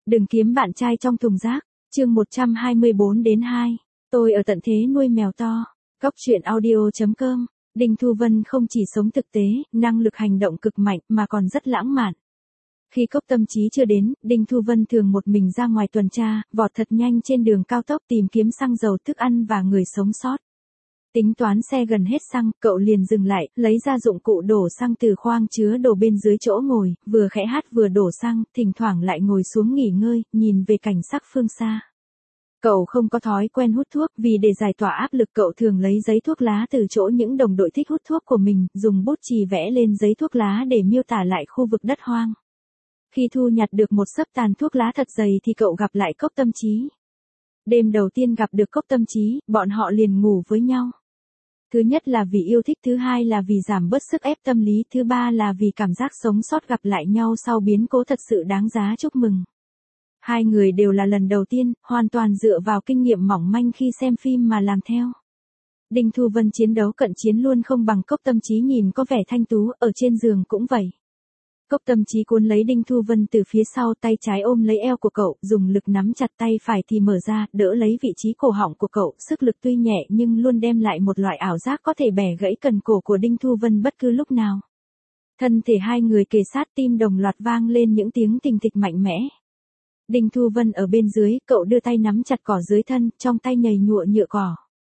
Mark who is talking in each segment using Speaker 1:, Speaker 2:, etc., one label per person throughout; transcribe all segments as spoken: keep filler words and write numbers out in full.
Speaker 1: Đừng kiếm bạn trai trong thùng rác. Chương một trăm hai mươi bốn đến hai. Tôi ở tận thế nuôi mèo to. Góc truyện audio chấm com. Đinh Thu Vân không chỉ sống thực tế, năng lực hành động cực mạnh mà còn rất lãng mạn. Khi Cốc Tâm Chí chưa đến, Đinh Thu Vân thường một mình ra ngoài tuần tra, vọt thật nhanh trên đường cao tốc tìm kiếm xăng dầu, thức ăn và người sống sót. Tính toán xe gần hết xăng, cậu liền dừng lại, lấy ra dụng cụ đổ xăng từ khoang chứa đồ bên dưới chỗ ngồi, vừa khẽ hát vừa đổ xăng, thỉnh thoảng lại ngồi xuống nghỉ ngơi, nhìn về cảnh sắc phương xa. Cậu không có thói quen hút thuốc, vì để giải tỏa áp lực cậu thường lấy giấy thuốc lá từ chỗ những đồng đội thích hút thuốc của mình, dùng bút chì vẽ lên giấy thuốc lá để miêu tả lại khu vực đất hoang. Khi thu nhặt được một xấp tàn thuốc lá thật dày thì cậu gặp lại Cốc Tâm Chí. Đêm đầu tiên gặp được Cốc Tâm Chí, bọn họ liền ngủ với nhau. Thứ nhất là vì yêu thích, thứ hai là vì giảm bớt sức ép tâm lý, thứ ba là vì cảm giác sống sót gặp lại nhau sau biến cố thật sự đáng giá chúc mừng. Hai người đều là lần đầu tiên, hoàn toàn dựa vào kinh nghiệm mỏng manh khi xem phim mà làm theo. Đinh Thu Vân chiến đấu cận chiến luôn không bằng Cốc Tâm Chí, nhìn có vẻ thanh tú, ở trên giường cũng vậy. Cốc Tâm Chí cuốn lấy Đinh Thu Vân từ phía sau, tay trái ôm lấy eo của cậu, dùng lực nắm chặt, tay phải thì mở ra, đỡ lấy vị trí cổ họng của cậu, sức lực tuy nhẹ nhưng luôn đem lại một loại ảo giác có thể bẻ gãy cần cổ của Đinh Thu Vân bất cứ lúc nào. Thân thể hai người kề sát, tim đồng loạt vang lên những tiếng thình thịch mạnh mẽ. Đinh Thu Vân ở bên dưới, cậu đưa tay nắm chặt cỏ dưới thân, trong tay nhầy nhụa nhựa cỏ.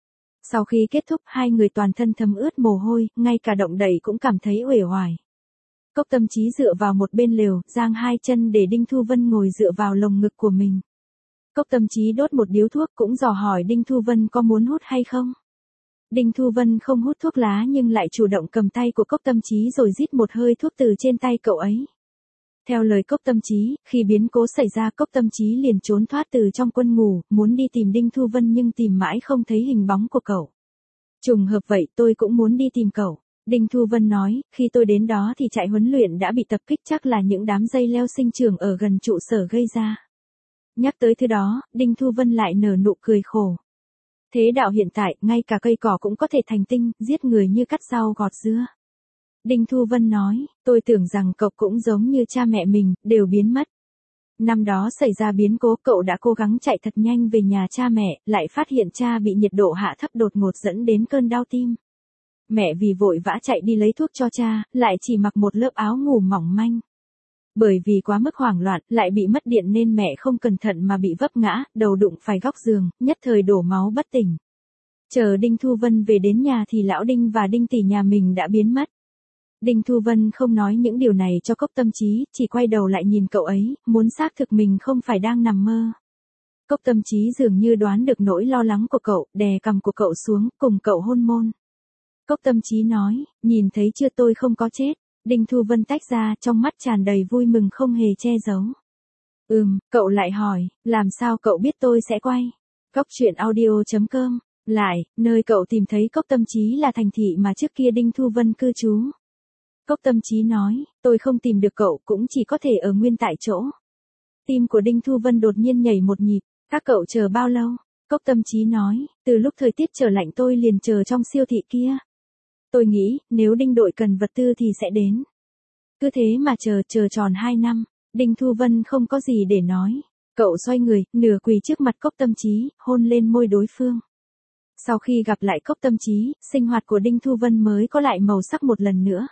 Speaker 1: Sau khi kết thúc, hai người toàn thân thấm ướt mồ hôi, ngay cả động đậy cũng cảm thấy uể oải. Cốc Tâm Chí dựa vào một bên lều, giang hai chân để Đinh Thu Vân ngồi dựa vào lồng ngực của mình. Cốc Tâm Chí đốt một điếu thuốc, cũng dò hỏi Đinh Thu Vân có muốn hút hay không. Đinh Thu Vân không hút thuốc lá nhưng lại chủ động cầm tay của Cốc Tâm Chí rồi rít một hơi thuốc từ trên tay cậu ấy. Theo lời Cốc Tâm Chí, khi biến cố xảy ra Cốc Tâm Chí liền trốn thoát từ trong quân ngủ, muốn đi tìm Đinh Thu Vân nhưng tìm mãi không thấy hình bóng của cậu. Trùng hợp vậy, tôi cũng muốn đi tìm cậu. Đinh Thu Vân nói, khi tôi đến đó thì trại huấn luyện đã bị tập kích, chắc là những đám dây leo sinh trưởng ở gần trụ sở gây ra. Nhắc tới thứ đó, Đinh Thu Vân lại nở nụ cười khổ. Thế đạo hiện tại, ngay cả cây cỏ cũng có thể thành tinh, giết người như cắt rau gọt dưa. Đinh Thu Vân nói, tôi tưởng rằng cậu cũng giống như cha mẹ mình, đều biến mất. Năm đó xảy ra biến cố, cậu đã cố gắng chạy thật nhanh về nhà cha mẹ, lại phát hiện cha bị nhiệt độ hạ thấp đột ngột dẫn đến cơn đau tim. Mẹ vì vội vã chạy đi lấy thuốc cho cha, lại chỉ mặc một lớp áo ngủ mỏng manh. Bởi vì quá mức hoảng loạn, lại bị mất điện nên mẹ không cẩn thận mà bị vấp ngã, đầu đụng phải góc giường, nhất thời đổ máu bất tỉnh. Chờ Đinh Thu Vân về đến nhà thì lão Đinh và Đinh tỷ nhà mình đã biến mất. Đinh Thu Vân không nói những điều này cho Cốc Tâm Chí, chỉ quay đầu lại nhìn cậu ấy, muốn xác thực mình không phải đang nằm mơ. Cốc Tâm Chí dường như đoán được nỗi lo lắng của cậu, đè cằm của cậu xuống, cùng cậu hôn môn. Cốc Tâm Chí nói, nhìn thấy chưa, tôi không có chết. Đinh Thu Vân tách ra, trong mắt tràn đầy vui mừng không hề che giấu. Ừm, cậu lại hỏi, làm sao cậu biết tôi sẽ quay? Góc truyện audio chấm com. Lại, nơi cậu tìm thấy Cốc Tâm Chí là thành thị mà trước kia Đinh Thu Vân cư trú. Cốc Tâm Chí nói, tôi không tìm được cậu, cũng chỉ có thể ở nguyên tại chỗ. Tim của Đinh Thu Vân đột nhiên nhảy một nhịp, các cậu chờ bao lâu? Cốc Tâm Chí nói, từ lúc thời tiết trở lạnh tôi liền chờ trong siêu thị kia. Tôi nghĩ, nếu Đinh đội cần vật tư thì sẽ đến. Cứ thế mà chờ, chờ tròn hai năm, Đinh Thu Vân không có gì để nói. Cậu xoay người, nửa quỳ trước mặt Cốc Tâm Chí, hôn lên môi đối phương. Sau khi gặp lại Cốc Tâm Chí, sinh hoạt của Đinh Thu Vân mới có lại màu sắc một lần nữa.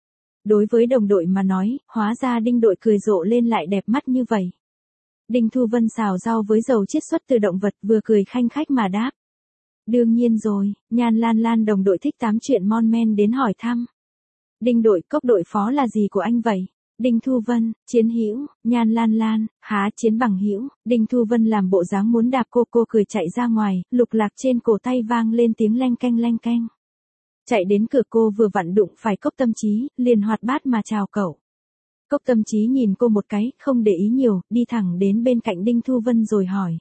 Speaker 1: Đối với đồng đội mà nói, hóa ra Đinh đội cười rộ lên lại đẹp mắt như vậy. Đinh Thu Vân xào rau với dầu chiết xuất từ động vật, vừa cười khanh khách mà đáp. Đương nhiên rồi, Nhan Lan Lan đồng đội thích tám chuyện mon men đến hỏi thăm. Đinh đội, Cốc đội phó là gì của anh vậy? Đinh Thu Vân, chiến hữu. Nhan Lan Lan, há, chiến bằng hữu. Đinh Thu Vân làm bộ dáng muốn đạp cô, cô cười chạy ra ngoài, lục lạc trên cổ tay vang lên tiếng leng keng leng keng. Chạy đến cửa cô vừa vặn đụng phải Cốc Tâm Chí, liền hoạt bát mà chào cậu. Cốc Tâm Chí nhìn cô một cái, không để ý nhiều, đi thẳng đến bên cạnh Đinh Thu Vân rồi hỏi.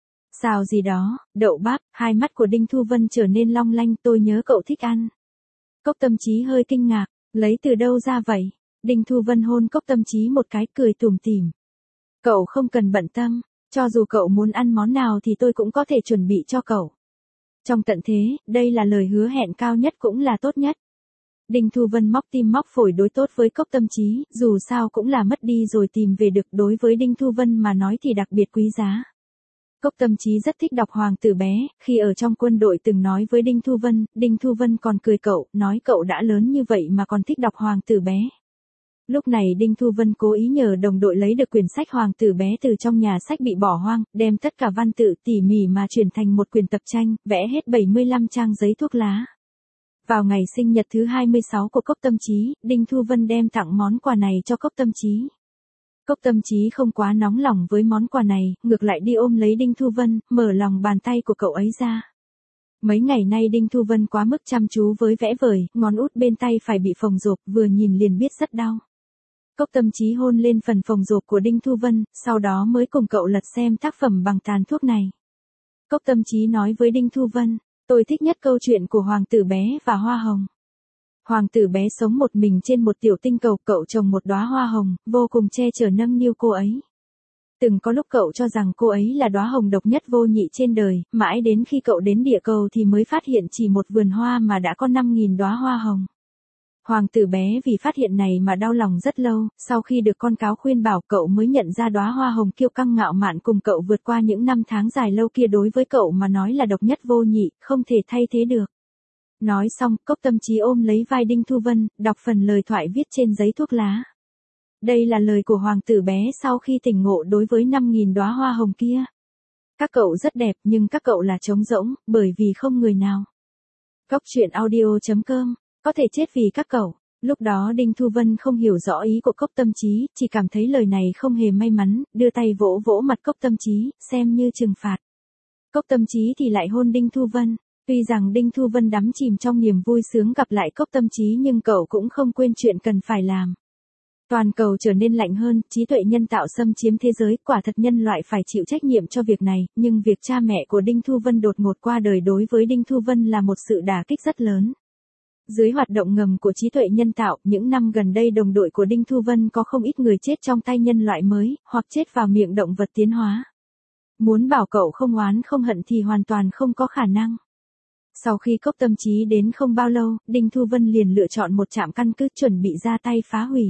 Speaker 1: Xào gì đó, đậu bắp, hai mắt của Đinh Thu Vân trở nên long lanh, tôi nhớ cậu thích ăn. Cốc Tâm Chí hơi kinh ngạc, lấy từ đâu ra vậy? Đinh Thu Vân hôn Cốc Tâm Chí một cái, cười tủm tỉm. Cậu không cần bận tâm, cho dù cậu muốn ăn món nào thì tôi cũng có thể chuẩn bị cho cậu. Trong tận thế, đây là lời hứa hẹn cao nhất cũng là tốt nhất. Đinh Thu Vân móc tim móc phổi đối tốt với Cốc Tâm Chí, dù sao cũng là mất đi rồi tìm về được, đối với Đinh Thu Vân mà nói thì đặc biệt quý giá. Cốc Tâm Chí rất thích đọc Hoàng tử bé, khi ở trong quân đội từng nói với Đinh Thu Vân, Đinh Thu Vân còn cười cậu, nói cậu đã lớn như vậy mà còn thích đọc Hoàng tử bé. Lúc này Đinh Thu Vân cố ý nhờ đồng đội lấy được quyển sách Hoàng tử bé từ trong nhà sách bị bỏ hoang, đem tất cả văn tự tỉ mỉ mà chuyển thành một quyển tập tranh, vẽ hết bảy mươi lăm trang giấy thuốc lá. Vào ngày sinh nhật thứ hai mươi sáu của Cốc Tâm Chí, Đinh Thu Vân đem tặng món quà này cho Cốc Tâm Chí. Cốc Tâm Chí không quá nóng lòng với món quà này, ngược lại đi ôm lấy Đinh Thu Vân, mở lòng bàn tay của cậu ấy ra. Mấy ngày nay Đinh Thu Vân quá mức chăm chú với vẽ vời, ngón út bên tay phải bị phồng rộp, vừa nhìn liền biết rất đau. Cốc Tâm Chí hôn lên phần phồng rộp của Đinh Thu Vân, sau đó mới cùng cậu lật xem tác phẩm bằng tàn thuốc này. Cốc Tâm Chí nói với Đinh Thu Vân, tôi thích nhất câu chuyện của Hoàng tử bé và Hoa Hồng. Hoàng tử bé sống một mình trên một tiểu tinh cầu, cậu trồng một đóa hoa hồng, vô cùng che chở nâng niu cô ấy. Từng có lúc cậu cho rằng cô ấy là đóa hồng độc nhất vô nhị trên đời, mãi đến khi cậu đến địa cầu thì mới phát hiện chỉ một vườn hoa mà đã có năm nghìn đóa hoa hồng. Hoàng tử bé vì phát hiện này mà đau lòng rất lâu, sau khi được con cáo khuyên bảo cậu mới nhận ra đóa hoa hồng kiêu căng ngạo mạn cùng cậu vượt qua những năm tháng dài lâu kia đối với cậu mà nói là độc nhất vô nhị, không thể thay thế được. Nói xong, Cốc Tâm Chí ôm lấy vai Đinh Thu Vân, đọc phần lời thoại viết trên giấy thuốc lá. Đây là lời của hoàng tử bé sau khi tỉnh ngộ đối với năm nghìn đóa hoa hồng kia. Các cậu rất đẹp nhưng các cậu là trống rỗng, bởi vì không người nào. Cốc truyện audio chấm com, có thể chết vì các cậu. Lúc đó Đinh Thu Vân không hiểu rõ ý của Cốc Tâm Chí, chỉ cảm thấy lời này không hề may mắn, đưa tay vỗ vỗ mặt Cốc Tâm Chí, xem như trừng phạt. Cốc Tâm Chí thì lại hôn Đinh Thu Vân. Tuy rằng Đinh Thu Vân đắm chìm trong niềm vui sướng gặp lại Cốc Tâm Chí nhưng cậu cũng không quên chuyện cần phải làm. Toàn cầu trở nên lạnh hơn, trí tuệ nhân tạo xâm chiếm thế giới, quả thật nhân loại phải chịu trách nhiệm cho việc này, nhưng việc cha mẹ của Đinh Thu Vân đột ngột qua đời đối với Đinh Thu Vân là một sự đả kích rất lớn. Dưới hoạt động ngầm của trí tuệ nhân tạo, những năm gần đây đồng đội của Đinh Thu Vân có không ít người chết trong tay nhân loại mới, hoặc chết vào miệng động vật tiến hóa. Muốn bảo cậu không oán không hận thì hoàn toàn không có khả năng. Sau khi Cốc Tâm Chí đến không bao lâu, Đinh Thu Vân liền lựa chọn một trạm căn cứ chuẩn bị ra tay phá hủy.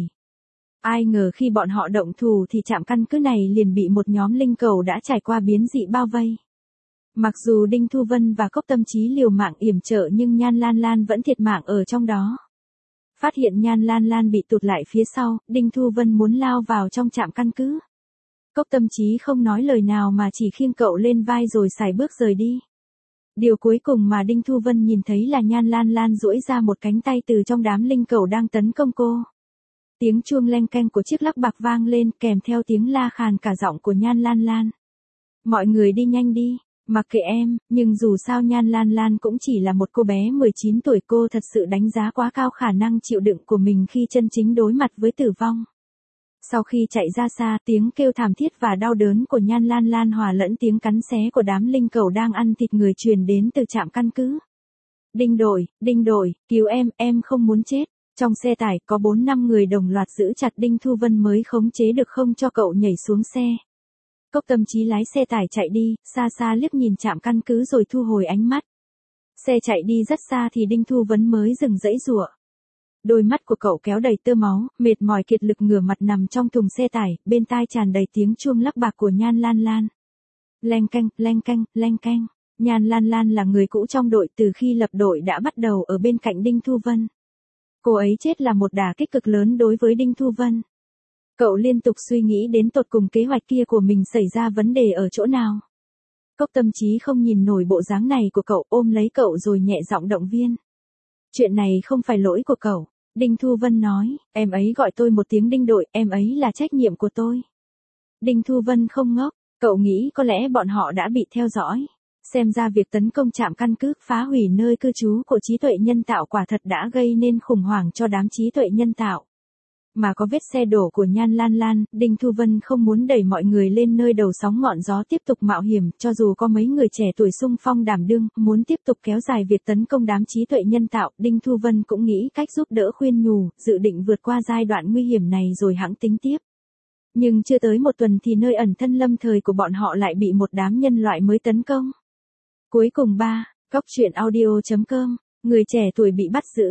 Speaker 1: Ai ngờ khi bọn họ động thủ thì trạm căn cứ này liền bị một nhóm linh cầu đã trải qua biến dị bao vây. Mặc dù Đinh Thu Vân và Cốc Tâm Chí liều mạng yểm trợ nhưng Nhan Lan Lan vẫn thiệt mạng ở trong đó. Phát hiện Nhan Lan Lan bị tụt lại phía sau, Đinh Thu Vân muốn lao vào trong trạm căn cứ. Cốc Tâm Chí không nói lời nào mà chỉ khiêng cậu lên vai rồi sải bước rời đi. Điều cuối cùng mà Đinh Thu Vân nhìn thấy là Nhan Lan Lan duỗi ra một cánh tay từ trong đám linh cầu đang tấn công cô. Tiếng chuông leng keng của chiếc lắc bạc vang lên kèm theo tiếng la khàn cả giọng của Nhan Lan Lan. Mọi người đi nhanh đi, mặc kệ em, nhưng dù sao Nhan Lan Lan cũng chỉ là một cô bé mười chín tuổi, cô thật sự đánh giá quá cao khả năng chịu đựng của mình khi chân chính đối mặt với tử vong. Sau khi chạy ra xa, tiếng kêu thảm thiết và đau đớn của Nhan Lan Lan hòa lẫn tiếng cắn xé của đám linh cầu đang ăn thịt người truyền đến từ trạm căn cứ. Đinh đội, Đinh đội, cứu em, em không muốn chết. Trong xe tải có bốn năm người đồng loạt giữ chặt Đinh Thu Vân mới khống chế được không cho cậu nhảy xuống xe. Cốc Tâm Chí lái xe tải chạy đi, xa xa liếc nhìn trạm căn cứ rồi thu hồi ánh mắt. Xe chạy đi rất xa thì Đinh Thu Vân mới dừng giãy giụa. Đôi mắt của cậu kéo đầy tơ máu, mệt mỏi kiệt lực ngửa mặt nằm trong thùng xe tải, bên tai tràn đầy tiếng chuông lắc bạc của Nhan Lan Lan. Leng keng, leng keng, leng keng. Nhan Lan Lan là người cũ trong đội, từ khi lập đội đã bắt đầu ở bên cạnh Đinh Thu Vân. Cô ấy chết là một đả kích cực lớn đối với Đinh Thu Vân. Cậu liên tục suy nghĩ đến tột cùng kế hoạch kia của mình xảy ra vấn đề ở chỗ nào. Cốc Tâm Chí không nhìn nổi bộ dáng này của cậu, ôm lấy cậu rồi nhẹ giọng động viên. Chuyện này không phải lỗi của cậu, Đinh Thu Vân nói, em ấy gọi tôi một tiếng Đinh đội, em ấy là trách nhiệm của tôi. Đinh Thu Vân không ngốc, cậu nghĩ có lẽ bọn họ đã bị theo dõi. Xem ra việc tấn công trạm căn cứ, phá hủy nơi cư trú của trí tuệ nhân tạo quả thật đã gây nên khủng hoảng cho đám trí tuệ nhân tạo. Mà có vết xe đổ của Nhan Lan Lan, Đinh Thu Vân không muốn đẩy mọi người lên nơi đầu sóng ngọn gió tiếp tục mạo hiểm, cho dù có mấy người trẻ tuổi xung phong đảm đương, muốn tiếp tục kéo dài việc tấn công đám trí tuệ nhân tạo, Đinh Thu Vân cũng nghĩ cách giúp đỡ khuyên nhủ, dự định vượt qua giai đoạn nguy hiểm này rồi hẵng tính tiếp. Nhưng chưa tới một tuần thì nơi ẩn thân lâm thời của bọn họ lại bị một đám nhân loại mới tấn công. Cuối cùng ba, Cốc truyện audio chấm com, người trẻ tuổi bị bắt giữ.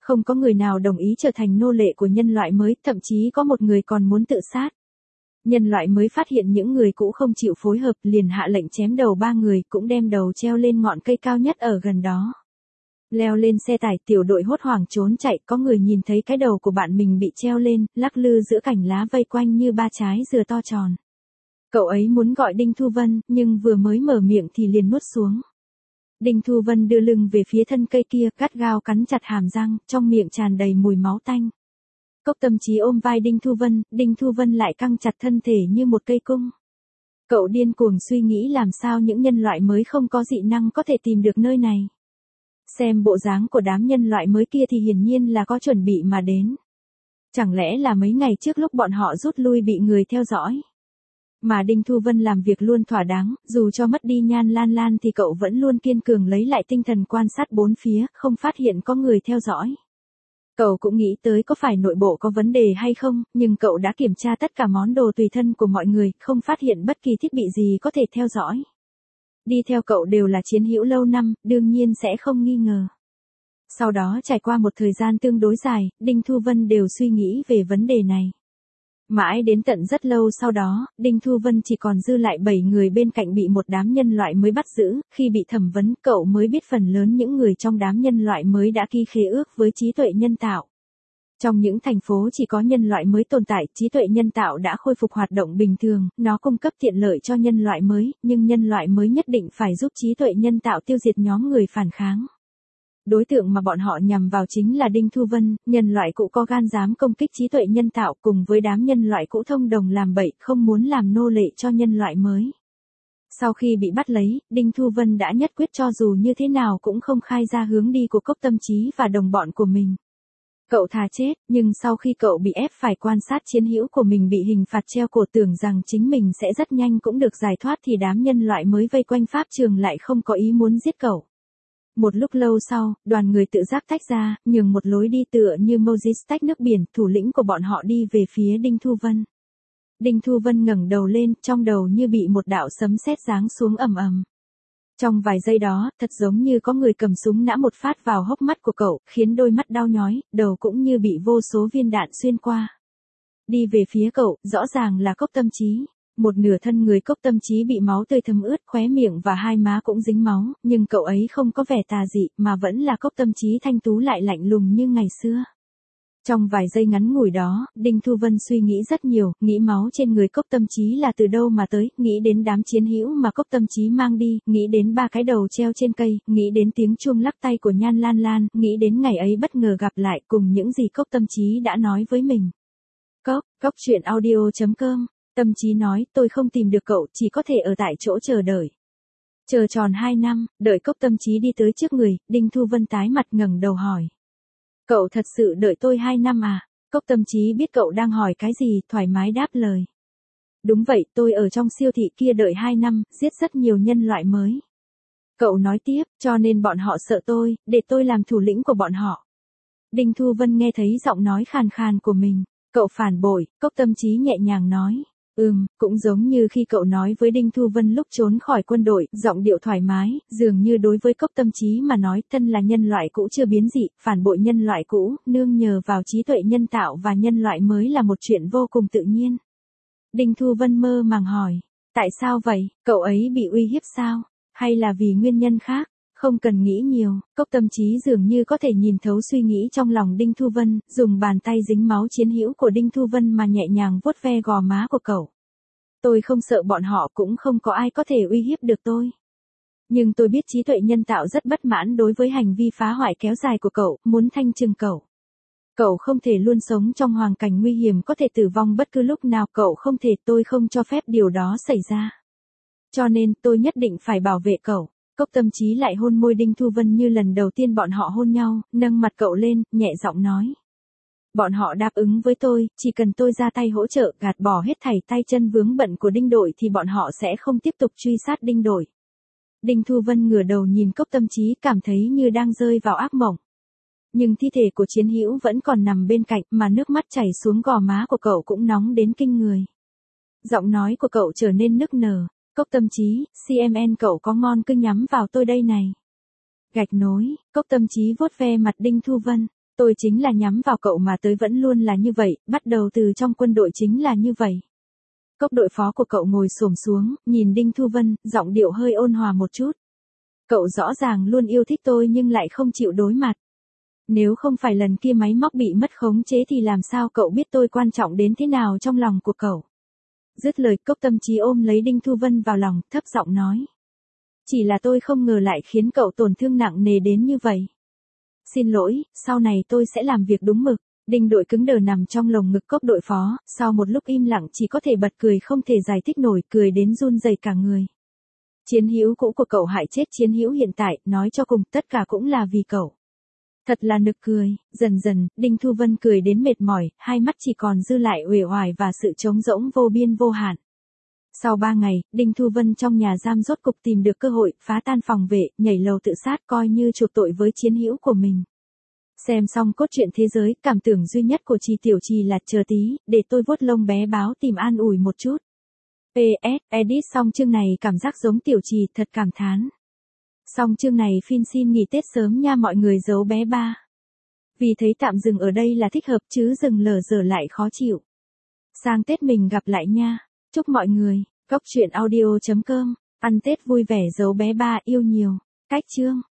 Speaker 1: Không có người nào đồng ý trở thành nô lệ của nhân loại mới, thậm chí có một người còn muốn tự sát. Nhân loại mới phát hiện những người cũ không chịu phối hợp, liền hạ lệnh chém đầu ba người, cũng đem đầu treo lên ngọn cây cao nhất ở gần đó. Leo lên xe tải, tiểu đội hốt hoảng trốn chạy, có người nhìn thấy cái đầu của bạn mình bị treo lên, lắc lư giữa cành lá vây quanh như ba trái dừa to tròn. Cậu ấy muốn gọi Đinh Thu Vân, nhưng vừa mới mở miệng thì liền nuốt xuống. Đinh Thu Vân đưa lưng về phía thân cây kia, gắt gao cắn chặt hàm răng, trong miệng tràn đầy mùi máu tanh. Cốc Tâm Chí ôm vai Đinh Thu Vân, Đinh Thu Vân lại căng chặt thân thể như một cây cung. Cậu điên cuồng suy nghĩ làm sao những nhân loại mới không có dị năng có thể tìm được nơi này. Xem bộ dáng của đám nhân loại mới kia thì hiển nhiên là có chuẩn bị mà đến. Chẳng lẽ là mấy ngày trước lúc bọn họ rút lui bị người theo dõi. Mà Đinh Thu Vân làm việc luôn thỏa đáng, dù cho mất đi Nhan Lan Lan thì cậu vẫn luôn kiên cường lấy lại tinh thần quan sát bốn phía, không phát hiện có người theo dõi. Cậu cũng nghĩ tới có phải nội bộ có vấn đề hay không, nhưng cậu đã kiểm tra tất cả món đồ tùy thân của mọi người, không phát hiện bất kỳ thiết bị gì có thể theo dõi. Đi theo cậu đều là chiến hữu lâu năm, đương nhiên sẽ không nghi ngờ. Sau đó trải qua một thời gian tương đối dài, Đinh Thu Vân đều suy nghĩ về vấn đề này. Mãi đến tận rất lâu sau đó, Đinh Thu Vân chỉ còn dư lại bảy người bên cạnh bị một đám nhân loại mới bắt giữ, khi bị thẩm vấn cậu mới biết phần lớn những người trong đám nhân loại mới đã ký khế ước với trí tuệ nhân tạo. Trong những thành phố chỉ có nhân loại mới tồn tại, trí tuệ nhân tạo đã khôi phục hoạt động bình thường, nó cung cấp tiện lợi cho nhân loại mới, nhưng nhân loại mới nhất định phải giúp trí tuệ nhân tạo tiêu diệt nhóm người phản kháng. Đối tượng mà bọn họ nhằm vào chính là Đinh Thu Vân, nhân loại cũ có gan dám công kích trí tuệ nhân tạo cùng với đám nhân loại cũ thông đồng làm bậy, không muốn làm nô lệ cho nhân loại mới. Sau khi bị bắt lấy, Đinh Thu Vân đã nhất quyết cho dù như thế nào cũng không khai ra hướng đi của Cốc Tâm Chí và đồng bọn của mình. Cậu thà chết, nhưng sau khi cậu bị ép phải quan sát chiến hữu của mình bị hình phạt treo cổ tưởng rằng chính mình sẽ rất nhanh cũng được giải thoát thì đám nhân loại mới vây quanh pháp trường lại không có ý muốn giết cậu. Một lúc lâu sau, đoàn người tự giác tách ra, nhường một lối đi tựa như Moses tách nước biển, thủ lĩnh của bọn họ đi về phía Đinh Thu Vân. Đinh Thu Vân ngẩng đầu lên, trong đầu như bị một đạo sấm sét giáng xuống ầm ầm. Trong vài giây đó, thật giống như có người cầm súng nã một phát vào hốc mắt của cậu, khiến đôi mắt đau nhói, đầu cũng như bị vô số viên đạn xuyên qua. Đi về phía cậu, rõ ràng là Cốc Tâm Chí. Một nửa thân người Cốc Tâm Chí bị máu tươi thấm ướt, khóe miệng và hai má cũng dính máu, nhưng cậu ấy không có vẻ tà dị, mà vẫn là Cốc Tâm Chí thanh tú lại lạnh lùng như ngày xưa. Trong vài giây ngắn ngủi đó, Đinh Thu Vân suy nghĩ rất nhiều, nghĩ máu trên người Cốc Tâm Chí là từ đâu mà tới, nghĩ đến đám chiến hữu mà Cốc Tâm Chí mang đi, nghĩ đến ba cái đầu treo trên cây, nghĩ đến tiếng chuông lắc tay của Nhan Lan Lan, nghĩ đến ngày ấy bất ngờ gặp lại cùng những gì Cốc Tâm Chí đã nói với mình. Cốc, cốc truyện audio chấm com, Tâm Chí nói, tôi không tìm được cậu, chỉ có thể ở tại chỗ chờ đợi. Chờ tròn hai năm, đợi Cốc Tâm Chí đi tới trước người, Đinh Thu Vân tái mặt ngẩng đầu hỏi. Cậu thật sự đợi tôi hai năm à? Cốc Tâm Chí biết cậu đang hỏi cái gì, thoải mái đáp lời. Đúng vậy, tôi ở trong siêu thị kia đợi hai năm, giết rất nhiều nhân loại mới. Cậu nói tiếp, cho nên bọn họ sợ tôi, để tôi làm thủ lĩnh của bọn họ. Đinh Thu Vân nghe thấy giọng nói khàn khàn của mình. Cậu phản bội, Cốc Tâm Chí nhẹ nhàng nói. Ừm, cũng giống như khi cậu nói với Đinh Thu Vân lúc trốn khỏi quân đội, giọng điệu thoải mái, dường như đối với Cốc Tâm Chí mà nói, thân là nhân loại cũ chưa biến dị, phản bội nhân loại cũ, nương nhờ vào trí tuệ nhân tạo và nhân loại mới là một chuyện vô cùng tự nhiên. Đinh Thu Vân mơ màng hỏi, tại sao vậy, cậu ấy bị uy hiếp sao, hay là vì nguyên nhân khác? Không cần nghĩ nhiều, Cốc Tâm Chí dường như có thể nhìn thấu suy nghĩ trong lòng Đinh Thu Vân, dùng bàn tay dính máu chiến hữu của Đinh Thu Vân mà nhẹ nhàng vuốt ve gò má của cậu. Tôi không sợ bọn họ, cũng không có ai có thể uy hiếp được tôi. Nhưng tôi biết trí tuệ nhân tạo rất bất mãn đối với hành vi phá hoại kéo dài của cậu, muốn thanh trừng cậu. Cậu không thể luôn sống trong hoàn cảnh nguy hiểm, có thể tử vong bất cứ lúc nào, cậu không thể, tôi không cho phép điều đó xảy ra. Cho nên, tôi nhất định phải bảo vệ cậu. Cốc Tâm Chí lại hôn môi Đinh Thu Vân như lần đầu tiên bọn họ hôn nhau, nâng mặt cậu lên, nhẹ giọng nói. Bọn họ đáp ứng với tôi, chỉ cần tôi ra tay hỗ trợ, gạt bỏ hết thảy tay chân vướng bận của Đinh đội thì bọn họ sẽ không tiếp tục truy sát Đinh đội. Đinh Thu Vân ngửa đầu nhìn Cốc Tâm Chí, cảm thấy như đang rơi vào ác mộng. Nhưng thi thể của chiến hữu vẫn còn nằm bên cạnh, mà nước mắt chảy xuống gò má của cậu cũng nóng đến kinh người. Giọng nói của cậu trở nên nức nở. Cốc Tâm Chí, xê em en cậu có ngon cứ nhắm vào tôi đây này. Gạch nối, Cốc Tâm Chí vuốt ve mặt Đinh Thu Vân. Tôi chính là nhắm vào cậu mà tới vẫn luôn là như vậy, bắt đầu từ trong quân đội chính là như vậy. Cốc đội phó của cậu ngồi xổm xuống, nhìn Đinh Thu Vân, giọng điệu hơi ôn hòa một chút. Cậu rõ ràng luôn yêu thích tôi nhưng lại không chịu đối mặt. Nếu không phải lần kia máy móc bị mất khống chế thì làm sao cậu biết tôi quan trọng đến thế nào trong lòng của cậu. Dứt lời, Cốc Tâm Trí ôm lấy Đinh Thu Vân vào lòng, thấp giọng nói. Chỉ là tôi không ngờ lại khiến cậu tổn thương nặng nề đến như vậy. Xin lỗi, sau này tôi sẽ làm việc đúng mực. Đinh Đội cứng đờ nằm trong lồng ngực Cốc đội phó, sau một lúc im lặng chỉ có thể bật cười không thể giải thích nổi, cười đến run rẩy cả người. Chiến hữu cũ của cậu hại chết chiến hữu hiện tại, nói cho cùng tất cả cũng là vì cậu. Thật là nực cười. Dần dần, Đinh Thu Vân cười đến mệt mỏi, hai mắt chỉ còn dư lại uể oải và sự trống rỗng vô biên vô hạn. Sau ba ngày, Đinh Thu Vân trong nhà giam rốt cục tìm được cơ hội, phá tan phòng vệ, nhảy lầu tự sát coi như chuộc tội với chiến hữu của mình. Xem xong cốt truyện thế giới, cảm tưởng duy nhất của Trì Tiểu Trì là chờ tí, để tôi vuốt lông bé báo tìm an ủi một chút. pê ét, edit xong chương này cảm giác giống Tiểu Trì, thật cảm thán. Xong chương này Phin xin nghỉ Tết sớm nha mọi người, giấu bé ba. Vì thấy tạm dừng ở đây là thích hợp chứ dừng lờ dở lại khó chịu. Sang Tết mình gặp lại nha. Chúc mọi người, cốc truyện audio chấm com, ăn Tết vui vẻ, giấu bé ba yêu nhiều. Cách chương.